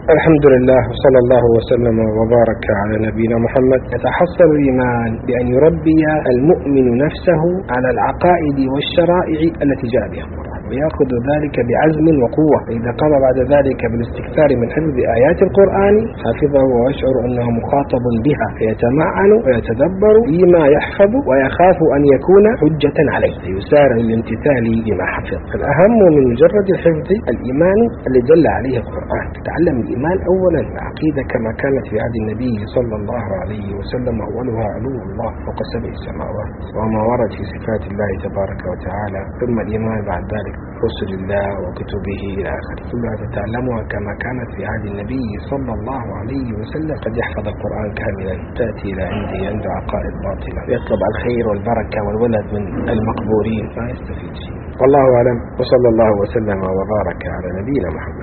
الحمد لله وصلى الله وسلم وبارك على نبينا محمد. يتحصل الإيمان بأن يربي المؤمن نفسه على العقائد والشرائع التي جاء بها القرآن، ويأخذ ذلك بعزم وقوة. فإذا قام بعد ذلك بالاستكثار من حفظ آيات القرآن حفظه ويشعر أنه مخاطب بها، فيتمعن ويتدبر فيما يحفظ ويخاف أن يكون حجة عليه، فيسارع للامتثال بما حفظ. فالأهم من مجرد الحفظ الإيمان الذي دل عليه القرآن. تعلم الإيمان أولا العقيدة كما كانت في عهد النبي صلى الله عليه وسلم، أولها علو الله فوق 7 سماوات وما ورد في صفات الله تبارك وتعالى، ثم الإيمان بعد ذلك رسل الله وكتبه إلى آخره، كلها تتعلمها كما كانت في عهد النبي صلى الله عليه وسلم. قد يحفظ القرآن كاملا، تأتي إلى عنده عقائد باطلة، يطلب الخير والبركة والولد من المقبورين، ما يستفيد شيء. والله أعلم، وصلى الله وسلم وبارك على نبينا محمد.